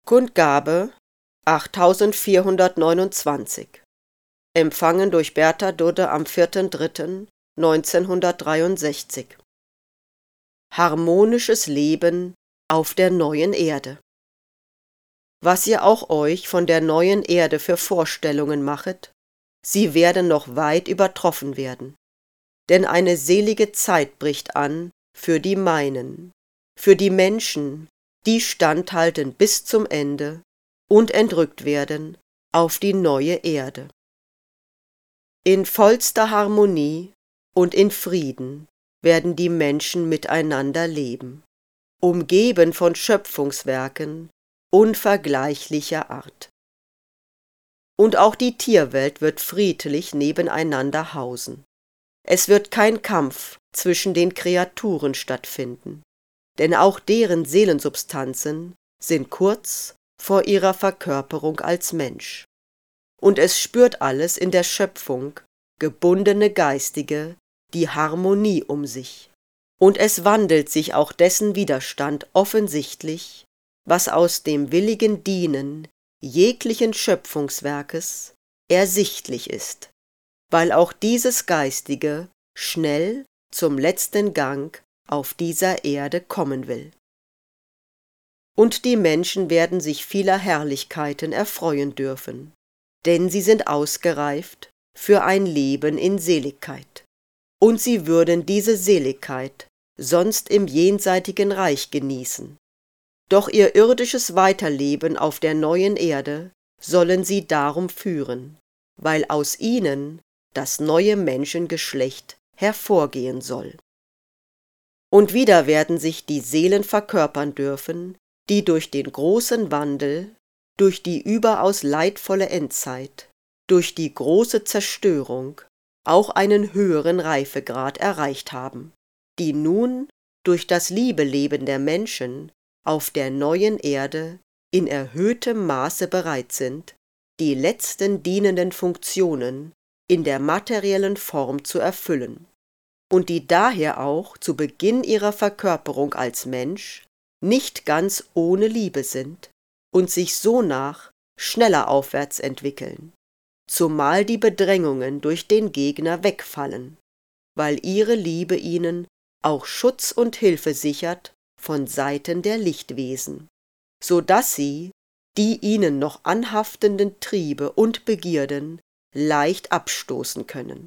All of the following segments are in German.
Kundgabe 8429. Empfangen durch Bertha Dudde am 4.3.1963. Harmonisches Leben auf der neuen Erde. Was ihr auch euch von der neuen Erde für Vorstellungen machet, sie werden noch weit übertroffen werden. Denn eine selige Zeit bricht an für die meinen, für die Menschen, die standhalten bis zum Ende und entrückt werden auf die neue Erde. In vollster Harmonie und in Frieden werden die Menschen miteinander leben, umgeben von Schöpfungswerken unvergleichlicher Art. Und auch die Tierwelt wird friedlich nebeneinander hausen. Es wird kein Kampf zwischen den Kreaturen stattfinden, denn auch deren Seelensubstanzen sind kurz vor ihrer Verkörperung als Mensch. Und es spürt alles in der Schöpfung gebundene Geistige die Harmonie um sich. Und es wandelt sich auch dessen Widerstand offensichtlich, was aus dem willigen Dienen jeglichen Schöpfungswerkes ersichtlich ist, weil auch dieses Geistige schnell zum letzten Gang auf dieser Erde kommen will. Und die Menschen werden sich vieler Herrlichkeiten erfreuen dürfen, denn sie sind ausgereift für ein Leben in Seligkeit. Und sie würden diese Seligkeit sonst im jenseitigen Reich genießen. Doch ihr irdisches Weiterleben auf der neuen Erde sollen sie darum führen, weil aus ihnen das neue Menschengeschlecht hervorgehen soll. Und wieder werden sich die Seelen verkörpern dürfen, die durch den großen Wandel, durch die überaus leidvolle Endzeit, durch die große Zerstörung auch einen höheren Reifegrad erreicht haben, die nun durch das Liebeleben der Menschen auf der neuen Erde in erhöhtem Maße bereit sind, die letzten dienenden Funktionen in der materiellen Form zu erfüllen, und die daher auch zu Beginn ihrer Verkörperung als Mensch nicht ganz ohne Liebe sind und sich sonach schneller aufwärts entwickeln, zumal die Bedrängungen durch den Gegner wegfallen, weil ihre Liebe ihnen auch Schutz und Hilfe sichert von Seiten der Lichtwesen, so dass sie die ihnen noch anhaftenden Triebe und Begierden leicht abstoßen können.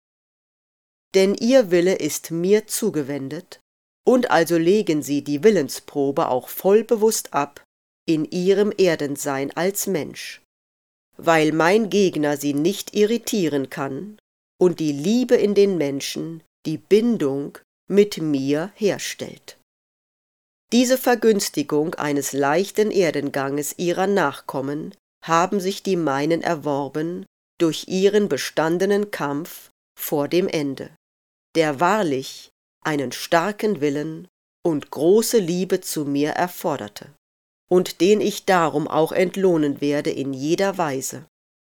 Denn ihr Wille ist mir zugewendet, und also legen sie die Willensprobe auch vollbewusst ab in ihrem Erdensein als Mensch, weil mein Gegner sie nicht irritieren kann und die Liebe in den Menschen die Bindung mit mir herstellt. Diese Vergünstigung eines leichten Erdenganges ihrer Nachkommen haben sich die meinen erworben durch ihren bestandenen Kampf vor dem Ende, der wahrlich einen starken Willen und große Liebe zu mir erforderte, und den ich darum auch entlohnen werde in jeder Weise.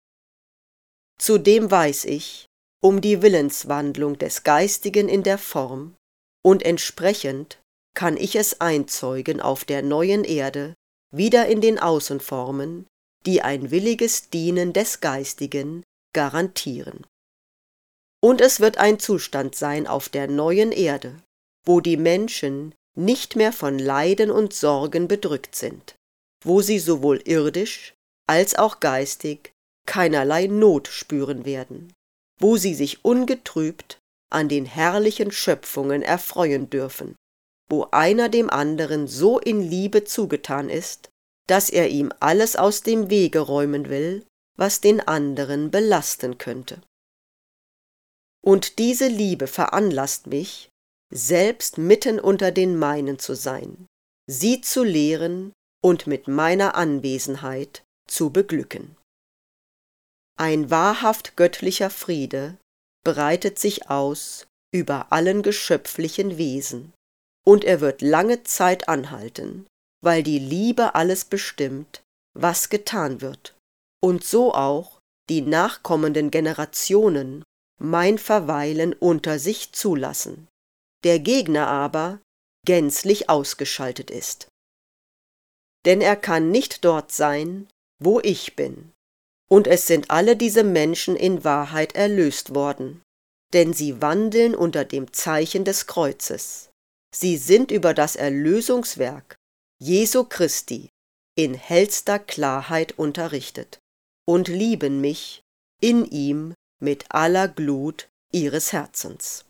Zudem weiß ich um die Willenswandlung des Geistigen in der Form, und entsprechend kann ich es einzeugen auf der neuen Erde wieder in den Außenformen, die ein williges Dienen des Geistigen garantieren. Und es wird ein Zustand sein auf der neuen Erde, wo die Menschen nicht mehr von Leiden und Sorgen bedrückt sind, wo sie sowohl irdisch als auch geistig keinerlei Not spüren werden, wo sie sich ungetrübt an den herrlichen Schöpfungen erfreuen dürfen, wo einer dem anderen so in Liebe zugetan ist, dass er ihm alles aus dem Wege räumen will, was den anderen belasten könnte. Und diese Liebe veranlasst mich, selbst mitten unter den meinen zu sein, sie zu lehren und mit meiner Anwesenheit zu beglücken. Ein wahrhaft göttlicher Friede breitet sich aus über allen geschöpflichen Wesen, und er wird lange Zeit anhalten, weil die Liebe alles bestimmt, was getan wird, und so auch die nachkommenden Generationen mein Verweilen unter sich zulassen, der Gegner aber gänzlich ausgeschaltet ist. denn er kann nicht dort sein, wo ich bin. Und es sind alle diese Menschen in Wahrheit erlöst worden, denn sie wandeln unter dem Zeichen des Kreuzes. Sie sind über das Erlösungswerk Jesu Christi in hellster Klarheit unterrichtet und lieben mich in ihm mit aller Glut ihres Herzens.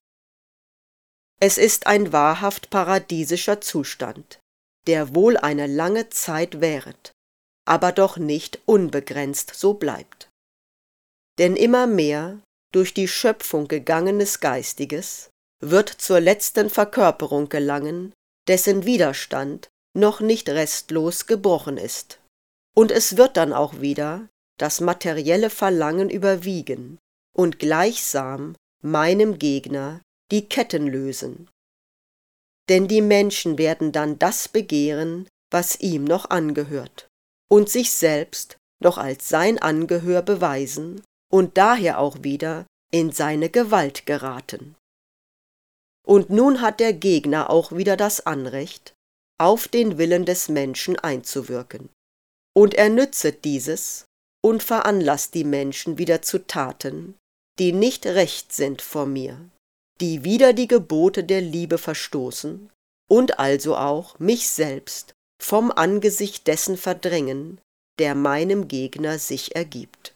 Es ist ein wahrhaft paradiesischer Zustand, der wohl eine lange Zeit währet, aber doch nicht unbegrenzt so bleibt. Denn immer mehr durch die Schöpfung gegangenes Geistiges wird zur letzten Verkörperung gelangen, dessen Widerstand noch nicht restlos gebrochen ist. Und es wird dann auch wieder das materielle Verlangen überwiegen und gleichsam meinem Gegner die Ketten lösen. Denn die Menschen werden dann das begehren, was ihm noch angehört, und sich selbst noch als sein Angehör beweisen und daher auch wieder in seine Gewalt geraten. Und nun hat der Gegner auch wieder das Anrecht, auf den Willen des Menschen einzuwirken. Und er nützet dieses und veranlasst die Menschen wieder zu Taten, die nicht recht sind vor mir, die wider die Gebote der Liebe verstoßen und also auch mich selbst vom Angesicht dessen verdrängen, der meinem Gegner sich ergibt.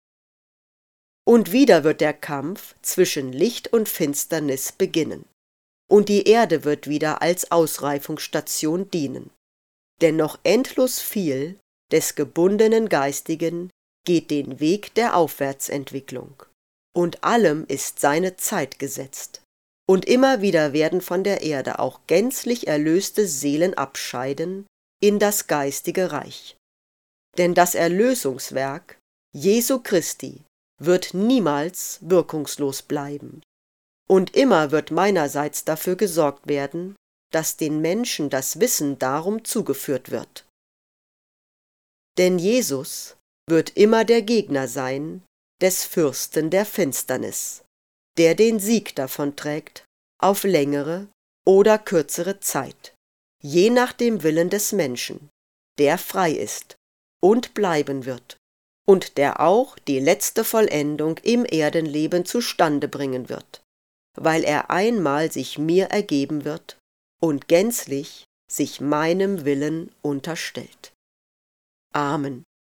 Und wieder wird der Kampf zwischen Licht und Finsternis beginnen, und die Erde wird wieder als Ausreifungsstation dienen. Denn noch endlos viel des gebundenen Geistigen geht den Weg der Aufwärtsentwicklung, und allem ist seine Zeit gesetzt. Und immer wieder werden von der Erde auch gänzlich erlöste Seelen abscheiden in das geistige Reich. Denn das Erlösungswerk Jesu Christi wird niemals wirkungslos bleiben. Und immer wird meinerseits dafür gesorgt werden, dass den Menschen das Wissen darum zugeführt wird. Denn Jesus wird immer der Gegner sein des Fürsten der Finsternis, der den Sieg davonträgt auf längere oder kürzere Zeit, je nach dem Willen des Menschen, der frei ist und bleiben wird, und der auch die letzte Vollendung im Erdenleben zustande bringen wird, weil er einmal sich mir ergeben wird und gänzlich sich meinem Willen unterstellt. Amen.